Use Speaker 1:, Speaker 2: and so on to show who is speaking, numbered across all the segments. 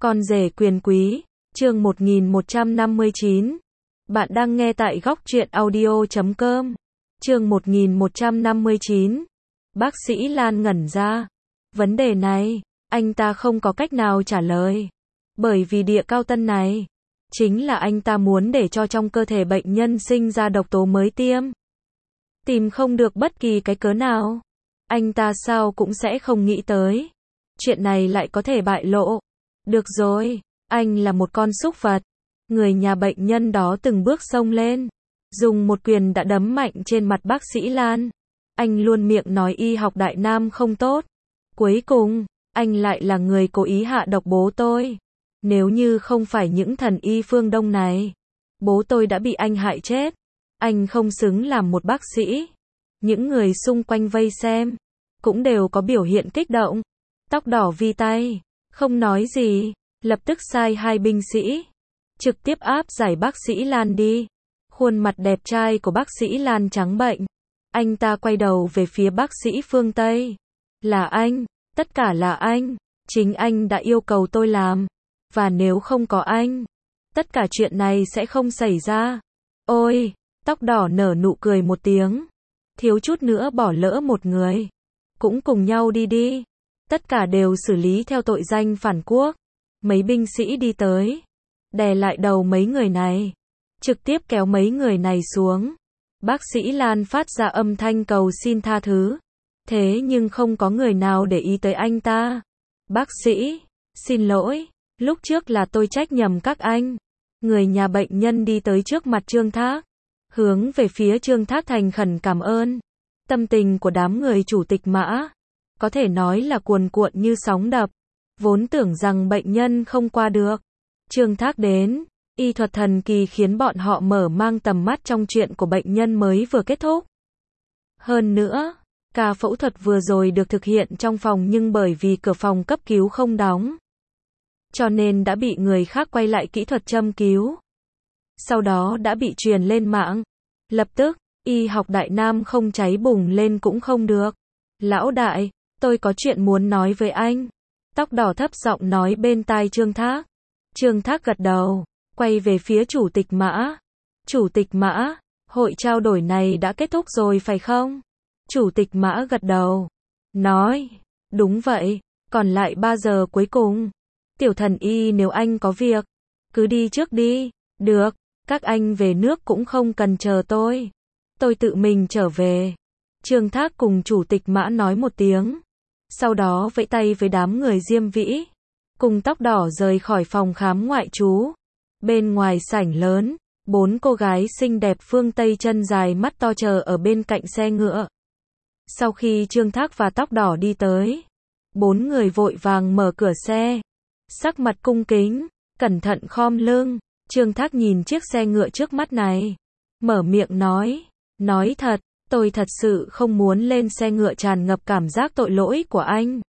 Speaker 1: Con rể quyền quý, chương 1159. Bạn đang nghe tại góc truyện audio.com. Chương 1159. Bác sĩ Lan ngẩn ra. Vấn đề này, anh ta không có cách nào trả lời. Bởi vì địa cao tân này, chính là anh ta muốn để cho trong cơ thể bệnh nhân sinh ra độc tố mới tiêm. Tìm không được bất kỳ cái cớ nào. Anh ta sao cũng sẽ không nghĩ tới. Chuyện này lại có thể bại lộ. Được rồi, anh là một con súc vật. Người nhà bệnh nhân đó từng bước xông lên, dùng một quyền đã đấm mạnh trên mặt bác sĩ Lan. Anh luôn miệng nói y học Đại Nam không tốt. Cuối cùng, anh lại là người cố ý hạ độc bố tôi. Nếu như không phải những thần y phương Đông này, bố tôi đã bị anh hại chết. Anh không xứng làm một bác sĩ. Những người xung quanh vây xem, cũng đều có biểu hiện kích động. Tóc đỏ vi tay, không nói gì, lập tức sai hai binh sĩ, trực tiếp áp giải bác sĩ Lan đi. Khuôn mặt đẹp trai của bác sĩ Lan trắng bệnh. Anh ta quay đầu về phía bác sĩ phương Tây. Là anh, tất cả là anh, chính anh đã yêu cầu tôi làm. Và nếu không có anh, tất cả chuyện này sẽ không xảy ra. Ôi, tóc đỏ nở nụ cười một tiếng. Thiếu chút nữa bỏ lỡ một người. Cũng cùng nhau đi đi. Tất cả đều xử lý theo tội danh phản quốc. Mấy binh sĩ đi tới, đè lại đầu mấy người này, trực tiếp kéo mấy người này xuống. Bác sĩ Lan phát ra âm thanh cầu xin tha thứ. Thế nhưng không có người nào để ý tới anh ta. Bác sĩ, xin lỗi, lúc trước là tôi trách nhầm các anh. Người nhà bệnh nhân đi tới trước mặt Trương Thác, hướng về phía Trương Thác thành khẩn cảm ơn. Tâm tình của đám người chủ tịch Mã, có thể nói là cuồn cuộn như sóng đập. Vốn tưởng rằng bệnh nhân không qua được. Trương Thác đến, y thuật thần kỳ khiến bọn họ mở mang tầm mắt trong chuyện của bệnh nhân mới vừa kết thúc. Hơn nữa, ca phẫu thuật vừa rồi được thực hiện trong phòng nhưng bởi vì cửa phòng cấp cứu không đóng, cho nên đã bị người khác quay lại kỹ thuật châm cứu. Sau đó đã bị truyền lên mạng. Lập tức, y học Đại Nam không cháy bùng lên cũng không được. Lão đại, tôi có chuyện muốn nói với anh. Tóc đỏ thấp giọng nói bên tai Trương Thác. Trương Thác gật đầu, quay về phía chủ tịch Mã. Chủ tịch Mã, hội trao đổi này đã kết thúc rồi phải không? Chủ tịch Mã gật đầu, nói, đúng vậy, còn lại 3 giờ cuối cùng. Tiểu thần y nếu anh có việc, cứ đi trước đi. Được, các anh về nước cũng không cần chờ tôi tự mình trở về. Trương Thác cùng chủ tịch Mã nói một tiếng. Sau đó vẫy tay với đám người Diêm Vĩ, cùng tóc đỏ rời khỏi phòng khám ngoại trú. Bên ngoài sảnh lớn, 4 cô gái xinh đẹp phương Tây chân dài mắt to chờ ở bên cạnh xe ngựa. Sau khi Trương Thác và tóc đỏ đi tới, 4 người vội vàng mở cửa xe, sắc mặt cung kính, cẩn thận khom lưng. Trương Thác nhìn chiếc xe ngựa trước mắt này, mở miệng nói thật, tôi thật sự không muốn lên xe ngựa, tràn ngập cảm giác tội lỗi của anh.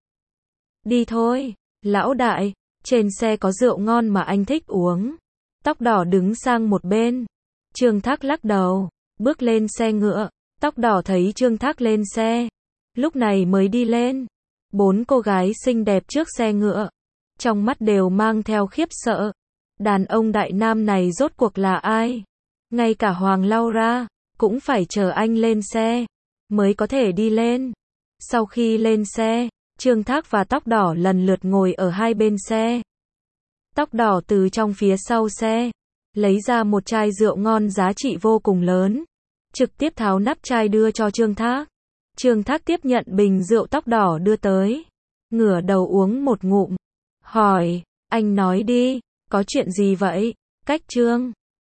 Speaker 1: Đi thôi, lão đại, trên xe có rượu ngon mà anh thích uống. Tóc đỏ đứng sang một bên. Trương Thác lắc đầu, bước lên xe ngựa. Tóc đỏ thấy Trương Thác lên xe, lúc này mới đi lên. 4 cô gái xinh đẹp trước xe ngựa, trong mắt đều mang theo khiếp sợ. Đàn ông Đại Nam này rốt cuộc là ai? Ngay cả Hoàng Laura cũng phải chờ anh lên xe mới có thể đi lên. Sau khi lên xe, Trương Thác và tóc đỏ lần lượt ngồi ở hai bên xe. Tóc đỏ từ trong phía sau xe lấy ra một chai rượu ngon giá trị vô cùng lớn, trực tiếp tháo nắp chai đưa cho Trương Thác. Trương Thác tiếp nhận bình rượu tóc đỏ đưa tới, ngửa đầu uống một ngụm, hỏi, anh nói đi, có chuyện gì vậy? Cách Trương